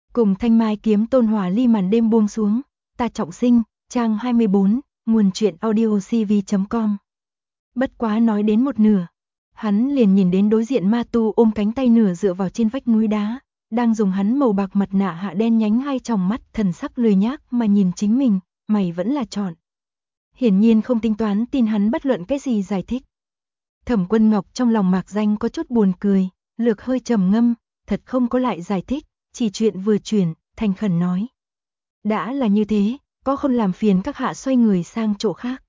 Cùng Thanh Mai Kiếm Tôn Hỏa Ly màn đêm buông xuống, ta trọng sinh, trang 24, nguồn truyện audio cv.com. Bất quá nói đến một nửa, hắn liền nhìn đến đối diện ma tu ôm cánh tay nửa dựa vào trên vách núi đá, đang dùng hắn màu bạc mặt nạ hạ đen nhánh hai tròng mắt thần sắc lười nhác mà nhìn chính mình, mày vẫn là chọn. Hiển nhiên không tính toán tin hắn bất luận cái gì giải thích. Thẩm Quân Ngọc trong lòng mạc danh có chút buồn cười, lược hơi trầm ngâm, thật không có lại giải thích, chỉ chuyện vừa chuyển, thành khẩn nói. Đã là như thế, có không làm phiền các hạ xoay người sang chỗ khác.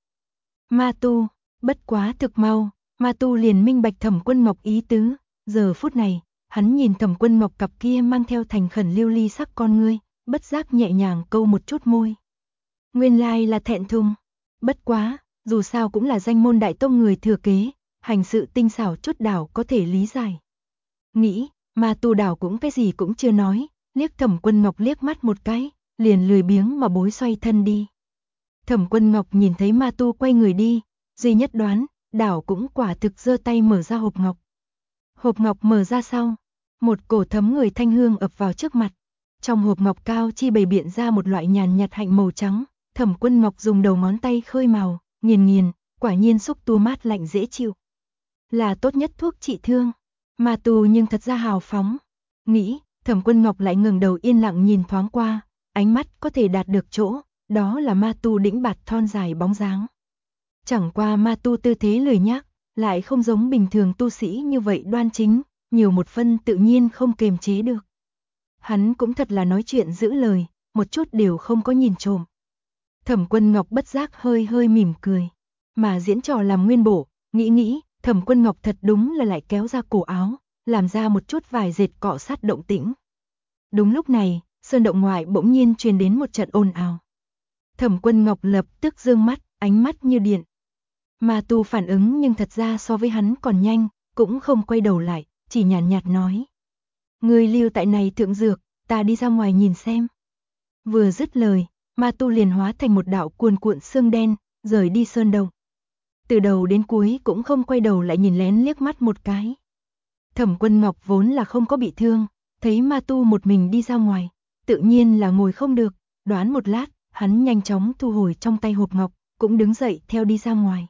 Ma tu, bất quá thực mau, ma tu liền minh bạch Thẩm Quân Ngọc ý tứ, giờ phút này, hắn nhìn Thẩm Quân Ngọc cặp kia mang theo thành khẩn lưu ly sắc con ngươi, bất giác nhẹ nhàng câu một chút môi. Nguyên lai là thẹn thùng, bất quá, dù sao cũng là danh môn đại tông người thừa kế, hành sự tinh xảo chút đảo có thể lý giải. Nghĩ, ma tu đảo cũng cái gì cũng chưa nói, liếc Thẩm Quân Ngọc liếc mắt một cái, liền lười biếng mà bối xoay thân đi. Thẩm Quân Ngọc nhìn thấy ma tu quay người đi, duy nhất đoán, đảo cũng quả thực giơ tay mở ra hộp ngọc. Hộp ngọc mở ra sau, một cổ thấm người thanh hương ập vào trước mặt. Trong hộp ngọc cao chi bày biện ra một loại nhàn nhạt hạnh màu trắng, Thẩm Quân Ngọc dùng đầu ngón tay khơi màu, nghiền, quả nhiên xúc tua mát lạnh dễ chịu. Là tốt nhất thuốc trị thương. Ma tu nhưng thật ra hào phóng. Nghĩ, Thẩm Quân Ngọc lại ngẩng đầu yên lặng nhìn thoáng qua, ánh mắt có thể đạt được chỗ, đó là ma tu đĩnh bạt thon dài bóng dáng. Chẳng qua ma tu tư thế lười nhác, lại không giống bình thường tu sĩ như vậy đoan chính, nhiều một phân tự nhiên không kềm chế được. Hắn cũng thật là nói chuyện giữ lời, một chút đều không có nhìn trộm. Thẩm Quân Ngọc bất giác hơi mỉm cười, mà diễn trò làm nguyên bổ, nghĩ, Thẩm Quân Ngọc thật đúng là lại kéo ra cổ áo, làm ra một chút vài dệt cọ sát động tĩnh. Đúng lúc này, sơn động ngoại bỗng nhiên truyền đến một trận ồn ào. Thẩm Quân Ngọc lập tức dương mắt, ánh mắt như điện. Ma tu phản ứng nhưng thật ra so với hắn còn nhanh, cũng không quay đầu lại, chỉ nhàn nhạt nói. Người lưu tại này thượng dược, ta đi ra ngoài nhìn xem. Vừa dứt lời, ma tu liền hóa thành một đạo cuồn cuộn sương đen, rời đi sơn động. Từ đầu đến cuối cũng không quay đầu lại nhìn lén liếc mắt một cái. Thẩm Quân Ngọc vốn là không có bị thương, thấy ma tu một mình đi ra ngoài, tự nhiên là ngồi không được, đoán một lát, hắn nhanh chóng thu hồi trong tay hộp ngọc, cũng đứng dậy theo đi ra ngoài.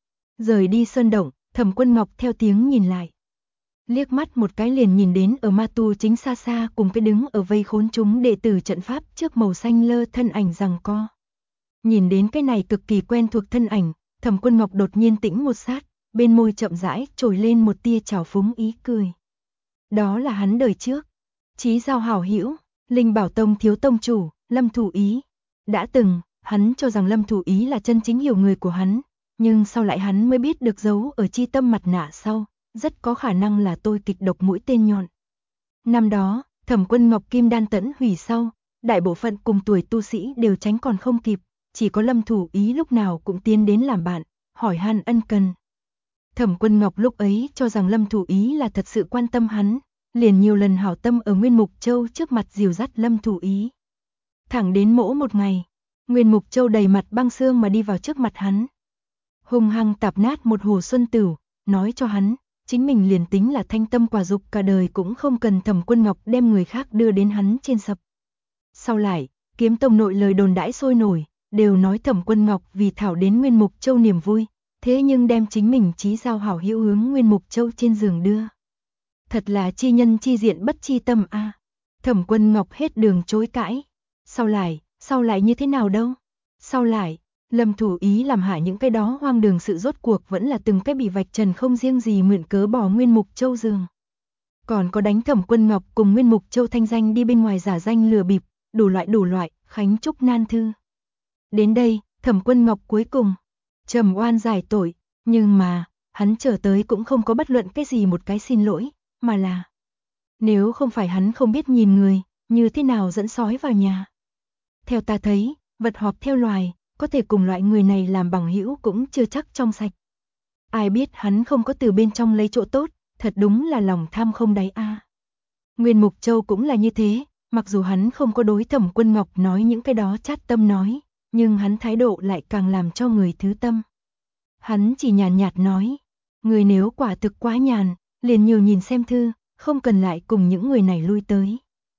Rời đi sơn động, Thẩm Quân Ngọc theo tiếng nhìn lại. Liếc mắt một cái liền nhìn đến ở ma tu chính xa xa cùng cái đứng ở vây khốn chúng đệ tử trận pháp trước màu xanh lơ thân ảnh giằng co. Nhìn đến cái này cực kỳ quen thuộc thân ảnh, Thẩm Quân Ngọc đột nhiên tĩnh một sát, bên môi chậm rãi trồi lên một tia trào phúng ý cười. Đó là hắn đời trước, Chí Giao hảo hữu, Linh Bảo Tông thiếu tông chủ, Lâm Thủ Ý. Đã từng, hắn cho rằng Lâm Thủ Ý là chân chính hiểu người của hắn, nhưng sau lại hắn mới biết được giấu ở chi tâm mặt nạ sau, rất có khả năng là tôi kịch độc mũi tên nhọn. Năm đó, Thẩm Quân Ngọc kim đan tẫn hủy sau, đại bộ phận cùng tuổi tu sĩ đều tránh còn không kịp, chỉ có Lâm Thủ Ý lúc nào cũng tiến đến làm bạn, hỏi han ân cần. Thẩm Quân Ngọc lúc ấy cho rằng Lâm Thủ Ý là thật sự quan tâm hắn, liền nhiều lần hảo tâm ở Nguyên Mục Châu trước mặt dìu dắt Lâm Thủ Ý. Thẳng đến mỗ một ngày, Nguyên Mục Châu đầy mặt băng xương mà đi vào trước mặt hắn. Hung hăng tạp nát một hồ xuân tửu, nói cho hắn, chính mình liền tính là thanh tâm quả dục cả đời cũng không cần Thẩm Quân Ngọc đem người khác đưa đến hắn trên sập. Sau lại, Kiếm Tông nội lời đồn đãi sôi nổi, đều nói Thẩm Quân Ngọc vì thảo đến Nguyên Mục Châu niềm vui, thế nhưng đem chính mình Chí Giao hảo hữu hướng Nguyên Mục Châu trên giường đưa. Thật là chi nhân chi diện bất chi tâm a. Thẩm Quân Ngọc hết đường chối cãi. Sau lại như thế nào đâu? Sau lại, Lâm Thủ Ý làm hại những cái đó hoang đường sự rốt cuộc vẫn là từng cái bị vạch trần không riêng gì mượn cớ bỏ Nguyên Mục Châu giường. Còn có đánh Thẩm Quân Ngọc cùng Nguyên Mục Châu thanh danh đi bên ngoài giả danh lừa bịp, đủ loại, khánh trúc nan thư. Đến đây, Thẩm Quân Ngọc cuối cùng trầm oan giải tội, nhưng mà, hắn trở tới cũng không có bất luận cái gì một cái xin lỗi, mà là nếu không phải hắn không biết nhìn người, như thế nào dẫn sói vào nhà. Theo ta thấy, vật họp theo loài, có thể cùng loại người này làm bằng hữu cũng chưa chắc trong sạch. Ai biết hắn không có từ bên trong lấy chỗ tốt, thật đúng là lòng tham không đáy a. Nguyên Mục Châu cũng là như thế, mặc dù hắn không có đối Thẩm Quân Ngọc nói những cái đó chát tâm nói, nhưng hắn thái độ lại càng làm cho người thứ tâm. Hắn chỉ nhàn nhạt nói, người nếu quả thực quá nhàn, liền nhiều nhìn xem thư, không cần lại cùng những người này lui tới.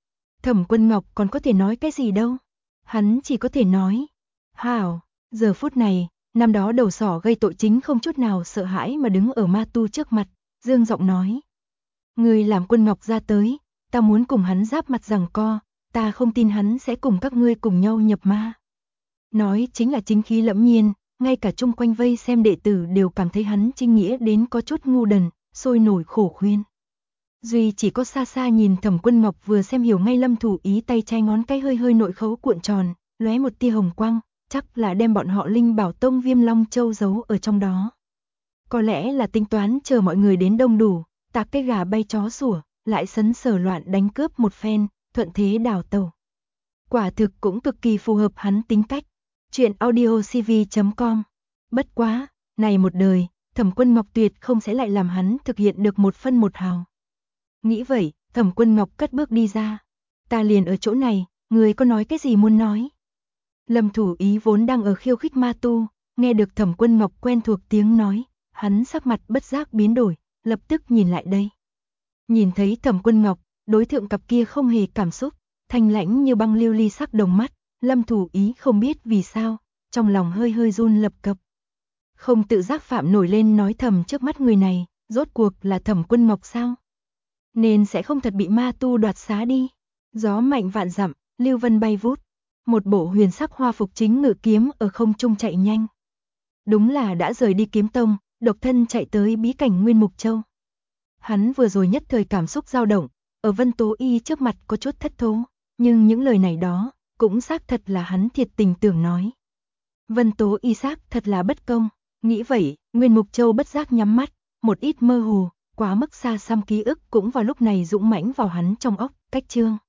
Thẩm Quân Ngọc còn có thể nói cái gì đâu. Hắn chỉ có thể nói, hảo. Giờ phút này, năm đó đầu sỏ gây tội chính không chút nào sợ hãi mà đứng ở ma tu trước mặt, dương giọng nói. Người làm Quân Ngọc ra tới, ta muốn cùng hắn giáp mặt giằng co, ta không tin hắn sẽ cùng các ngươi cùng nhau nhập ma. Nói chính là chính khí lẫm nhiên, ngay cả chung quanh vây xem đệ tử đều cảm thấy hắn trinh nghĩa đến có chút ngu đần, sôi nổi khổ khuyên. Duy chỉ có xa xa nhìn Thẩm Quân Ngọc vừa xem hiểu ngay Lâm Thủ Ý tay trái ngón cái hơi hơi nội khấu cuộn tròn, lóe một tia hồng quang, chắc là đem bọn họ Linh Bảo Tông Viêm Long Châu giấu ở trong đó. Có lẽ là tính toán chờ mọi người đến đông đủ, tạc cái gà bay chó sủa, lại sấn sở loạn đánh cướp một phen, thuận thế đào tẩu. Quả thực cũng cực kỳ phù hợp hắn tính cách. Chuyện audiocv.com. Bất quá, này một đời, Thẩm Quân Ngọc tuyệt không sẽ lại làm hắn thực hiện được một phân một hào. Nghĩ vậy, Thẩm Quân Ngọc cất bước đi ra. Ta liền ở chỗ này, người có nói cái gì muốn nói? Lâm Thủ Ý vốn đang ở khiêu khích ma tu, nghe được Thẩm Quân Ngọc quen thuộc tiếng nói, hắn sắc mặt bất giác biến đổi, lập tức nhìn lại đây. Nhìn thấy Thẩm Quân Ngọc, đối thượng cặp kia không hề cảm xúc, thanh lãnh như băng lưu ly sắc đồng mắt, Lâm Thủ Ý không biết vì sao, trong lòng hơi hơi run lập cập. Không tự giác phạm nổi lên nói thầm trước mắt người này, rốt cuộc là Thẩm Quân Ngọc sao? Nên sẽ không thật bị ma tu đoạt xá đi. Gió mạnh vạn dặm, lưu vân bay vút, một bộ huyền sắc hoa phục chính ngự kiếm ở không trung chạy nhanh. Đúng là đã rời đi kiếm tông, độc thân chạy tới bí cảnh Nguyên Mục Châu. Hắn vừa rồi nhất thời cảm xúc dao động, ở Vân Tố Y trước mặt có chút thất thố, nhưng những lời này đó, cũng xác thật là hắn thiệt tình tưởng nói. Vân Tố Y xác thật là bất công, nghĩ vậy, Nguyên Mục Châu bất giác nhắm mắt, một ít mơ hồ, quá mức xa xăm ký ức cũng vào lúc này dũng mãnh vào hắn trong óc, cách chương.